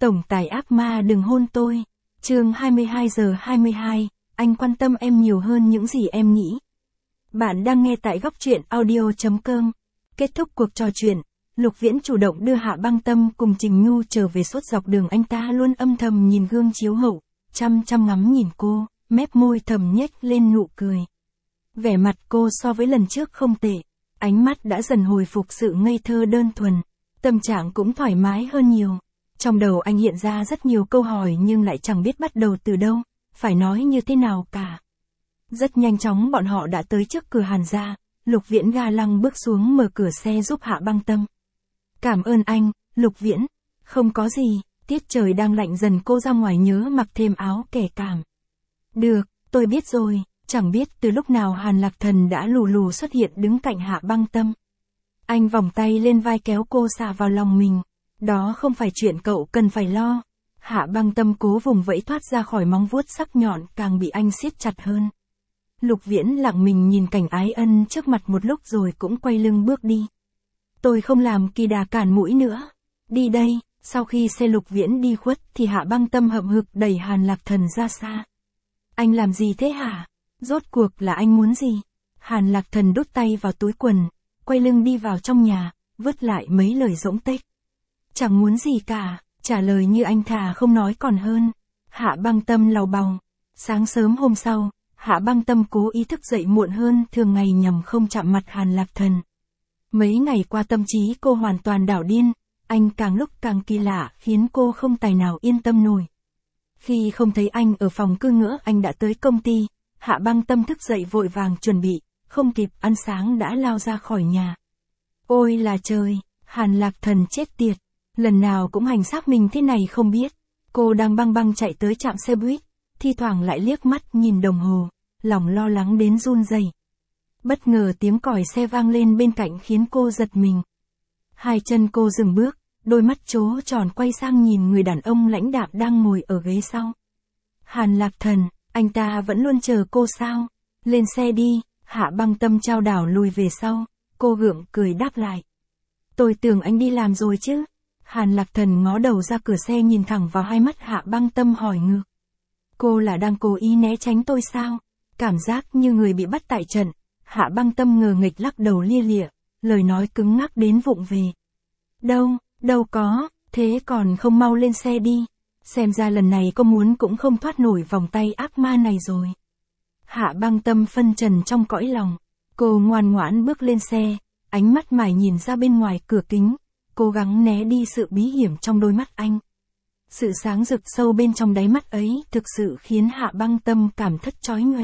Tổng tài ác ma đừng hôn tôi. Chương 22:22, anh quan tâm em nhiều hơn những gì em nghĩ. Bạn đang nghe tại góc truyện audio.com. Kết thúc cuộc trò chuyện, Lục Viễn chủ động đưa Hạ Băng Tâm cùng Trình Nhu trở về. Suốt dọc đường anh ta luôn âm thầm nhìn gương chiếu hậu, chăm ngắm nhìn cô, mép môi thầm nhếch lên nụ cười. Vẻ mặt cô so với lần trước không tệ, ánh mắt đã dần hồi phục sự ngây thơ đơn thuần, tâm trạng cũng thoải mái hơn nhiều. Trong đầu anh hiện ra rất nhiều câu hỏi nhưng lại chẳng biết bắt đầu từ đâu, phải nói như thế nào cả. Rất nhanh chóng bọn họ đã tới trước cửa Hàn gia, Lục Viễn ga lăng bước xuống mở cửa xe giúp Hạ Băng Tâm. Cảm ơn anh, Lục Viễn. Không có gì, tiết trời đang lạnh dần, cô ra ngoài nhớ mặc thêm áo kẻ cảm. Được, tôi biết rồi. Chẳng biết từ lúc nào Hàn Lạc Thần đã lù lù xuất hiện đứng cạnh Hạ Băng Tâm. Anh vòng tay lên vai kéo cô xả vào lòng mình. Đó không phải chuyện cậu cần phải lo. Hạ Băng Tâm cố vùng vẫy thoát ra khỏi móng vuốt sắc nhọn, càng bị anh siết chặt hơn. Lục Viễn lặng mình nhìn cảnh ái ân trước mặt một lúc rồi cũng quay lưng bước đi. Tôi không làm kỳ đà cản mũi nữa. Đi đây. Sau khi xe Lục Viễn đi khuất thì Hạ Băng Tâm hậm hực đẩy Hàn Lạc Thần ra xa. Anh làm gì thế hả? Rốt cuộc là anh muốn gì? Hàn Lạc Thần đút tay vào túi quần, quay lưng đi vào trong nhà, vứt lại mấy lời rỗng tuếch. Chẳng muốn gì cả, trả lời như anh thà không nói còn hơn. Hạ Băng Tâm lầu bầu. Sáng sớm hôm sau, Hạ Băng Tâm cố ý thức dậy muộn hơn thường ngày nhằm không chạm mặt Hàn Lạc Thần. Mấy ngày qua tâm trí cô hoàn toàn đảo điên, anh càng lúc càng kỳ lạ khiến cô không tài nào yên tâm nổi. Khi không thấy anh ở phòng cư ngỡ anh đã tới công ty. Hạ Băng Tâm thức dậy vội vàng chuẩn bị, không kịp ăn sáng đã lao ra khỏi nhà. Ôi là trời, Hàn Lạc Thần chết tiệt, lần nào cũng hành xác mình thế này không biết. Cô đang băng chạy tới trạm xe buýt, thi thoảng lại liếc mắt nhìn đồng hồ, lòng lo lắng đến run rẩy. Bất ngờ tiếng còi xe vang lên bên cạnh khiến cô giật mình. Hai chân cô dừng bước, đôi mắt trố tròn quay sang nhìn người đàn ông lãnh đạm đang ngồi ở ghế sau. Hàn Lạc Thần. Anh ta vẫn luôn chờ cô sao? Lên xe đi. Hạ Băng Tâm chao đảo lùi về sau, cô gượng cười đáp lại. Tôi tưởng anh đi làm rồi chứ. Hàn Lạc Thần ngó đầu ra cửa xe nhìn thẳng vào hai mắt Hạ Băng Tâm hỏi ngược. Cô là đang cố ý né tránh tôi sao? Cảm giác như người bị bắt tại trận. Hạ Băng Tâm ngờ nghịch lắc đầu lia lịa, lời nói cứng ngắc đến vụng về. Đâu có, thế còn không mau lên xe đi. Xem ra lần này cô muốn cũng không thoát nổi vòng tay ác ma này rồi. Hạ Băng Tâm phân trần trong cõi lòng. Cô ngoan ngoãn bước lên xe, ánh mắt mải nhìn ra bên ngoài cửa kính, cố gắng né đi sự bí hiểm trong đôi mắt anh. Sự sáng rực sâu bên trong đáy mắt ấy thực sự khiến Hạ Băng Tâm cảm thất chói nhoè.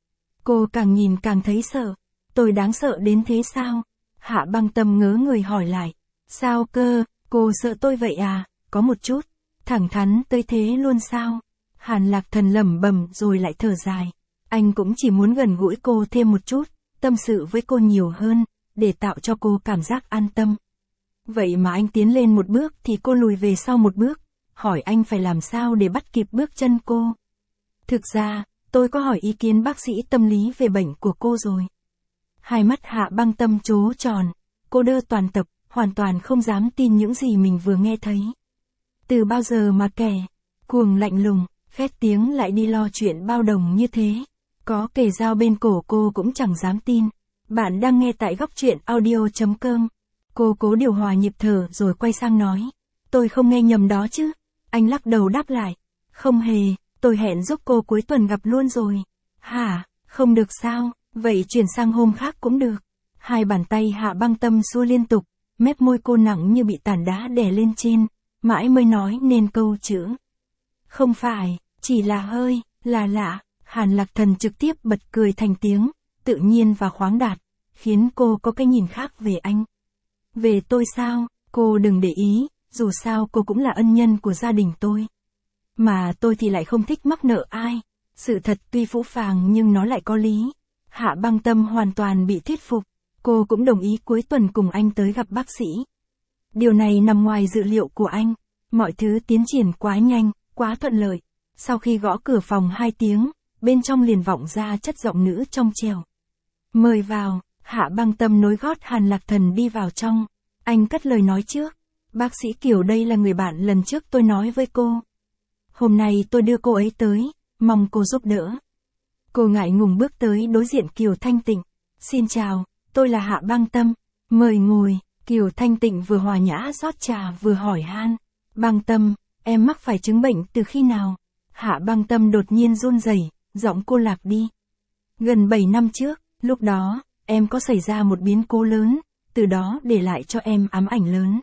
Cô càng nhìn càng thấy sợ. Tôi đáng sợ đến thế sao? Hạ Băng Tâm ngớ người hỏi lại. Sao cơ, cô sợ tôi vậy à? Có một chút. Thẳng thắn tới thế luôn sao? Hàn Lạc Thần lẩm bẩm rồi lại thở dài. Anh cũng chỉ muốn gần gũi cô thêm một chút, tâm sự với cô nhiều hơn, để tạo cho cô cảm giác an tâm. Vậy mà anh tiến lên một bước thì cô lùi về sau một bước, hỏi anh phải làm sao để bắt kịp bước chân cô. Thực ra, tôi có hỏi ý kiến bác sĩ tâm lý về bệnh của cô rồi. Hai mắt Hạ Băng Tâm trố tròn, cô đơ toàn tập, hoàn toàn không dám tin những gì mình vừa nghe thấy. Từ bao giờ mà kẻ cuồng lạnh lùng, khét tiếng lại đi lo chuyện bao đồng như thế. Có kề dao bên cổ cô cũng chẳng dám tin. Bạn đang nghe tại góc truyện audio.com. Cô cố điều hòa nhịp thở rồi quay sang nói. Tôi không nghe nhầm đó chứ? Anh lắc đầu đáp lại. Không hề, tôi hẹn giúp cô cuối tuần gặp luôn rồi. Hả, không được sao? Vậy chuyển sang hôm khác cũng được. Hai bàn tay Hạ Băng Tâm xua liên tục, mép môi cô nặng như bị tảng đá đè lên trên. Mãi mới nói nên câu chữ. Không phải, chỉ là hơi, là lạ. Hàn Lạc Thần trực tiếp bật cười thành tiếng, tự nhiên và khoáng đạt, khiến cô có cái nhìn khác về anh. Về tôi sao? Cô đừng để ý, dù sao cô cũng là ân nhân của gia đình tôi. Mà tôi thì lại không thích mắc nợ ai. Sự thật tuy phũ phàng nhưng nó lại có lý. Hạ Băng Tâm hoàn toàn bị thuyết phục. Cô cũng đồng ý cuối tuần cùng anh tới gặp bác sĩ. Điều này nằm ngoài dự liệu của anh. Mọi thứ tiến triển quá nhanh, quá thuận lợi. Sau khi gõ cửa phòng 2 tiếng, bên trong liền vọng ra chất giọng nữ trong trẻo. Mời vào. Hạ Băng Tâm nối gót Hàn Lạc Thần đi vào trong. Anh cất lời nói trước. Bác sĩ Kiều đây là người bạn lần trước tôi nói với cô. Hôm nay tôi đưa cô ấy tới, mong cô giúp đỡ. Cô ngại ngùng bước tới đối diện Kiều Thanh Tịnh. Xin chào, tôi là Hạ Băng Tâm, mời ngồi. Kiều Thanh Tịnh vừa hòa nhã rót trà vừa hỏi han. Băng Tâm, em mắc phải chứng bệnh từ khi nào? Hạ Băng Tâm đột nhiên run rẩy, giọng cô lạc đi. Gần 7 năm trước, lúc đó, em có xảy ra một biến cố lớn, từ đó để lại cho em ám ảnh lớn.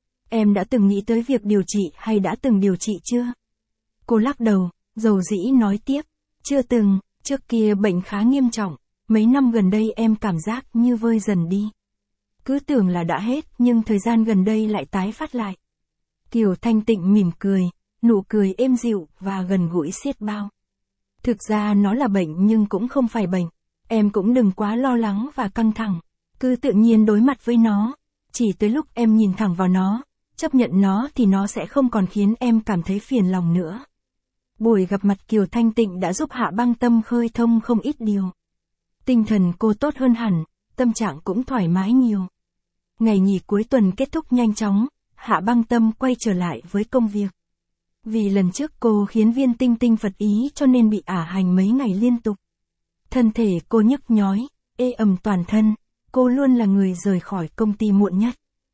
Em đã từng nghĩ tới việc điều trị hay đã từng điều trị chưa? Cô lắc đầu, dầu dĩ nói tiếp. Chưa từng, trước kia bệnh khá nghiêm trọng, mấy năm gần đây em cảm giác như vơi dần đi. Cứ tưởng là đã hết nhưng thời gian gần đây lại tái phát lại. Kiều Thanh Tịnh mỉm cười, nụ cười êm dịu và gần gũi xiết bao. Thực ra nó là bệnh nhưng cũng không phải bệnh. Em cũng đừng quá lo lắng và căng thẳng. Cứ tự nhiên đối mặt với nó. Chỉ tới lúc em nhìn thẳng vào nó, chấp nhận nó thì nó sẽ không còn khiến em cảm thấy phiền lòng nữa. Buổi gặp mặt Kiều Thanh Tịnh đã giúp Hạ Băng Tâm khơi thông không ít điều. Tinh thần cô tốt hơn hẳn, tâm trạng cũng thoải mái nhiều. Ngày nghỉ cuối tuần kết thúc nhanh chóng, Hạ Băng Tâm quay trở lại với công việc. Vì lần trước cô khiến Viên Tinh Tinh phật ý cho nên bị ả hành mấy ngày liên tục. Thân thể cô nhức nhói, ê ẩm toàn thân, cô luôn là người rời khỏi công ty muộn nhất.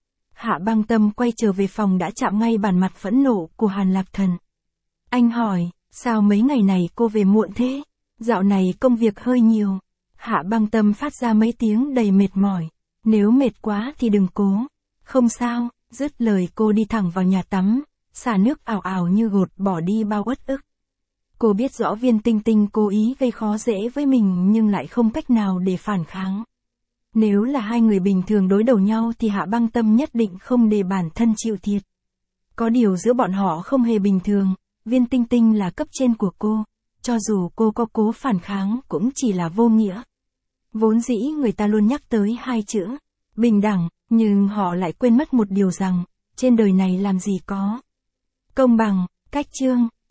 Hạ Băng Tâm quay trở về phòng đã chạm ngay bản mặt phẫn nộ của Hàn Lạc Thần. Anh hỏi, sao mấy ngày này cô về muộn thế? Dạo này công việc hơi nhiều. Hạ Băng Tâm phát ra mấy tiếng đầy mệt mỏi. Nếu mệt quá thì đừng cố. Không sao, dứt lời cô đi thẳng vào nhà tắm, xả nước ào ào như gột bỏ đi bao uất ức. Cô biết rõ Viên Tinh Tinh cố ý gây khó dễ với mình nhưng lại không cách nào để phản kháng. Nếu là hai người bình thường đối đầu nhau thì Hạ Băng Tâm nhất định không để bản thân chịu thiệt. Có điều giữa bọn họ không hề bình thường, Viên Tinh Tinh là cấp trên của cô, cho dù cô có cố phản kháng cũng chỉ là vô nghĩa. Vốn dĩ người ta luôn nhắc tới hai chữ, bình đẳng, nhưng họ lại quên mất một điều rằng, trên đời này làm gì có công bằng. Cách chương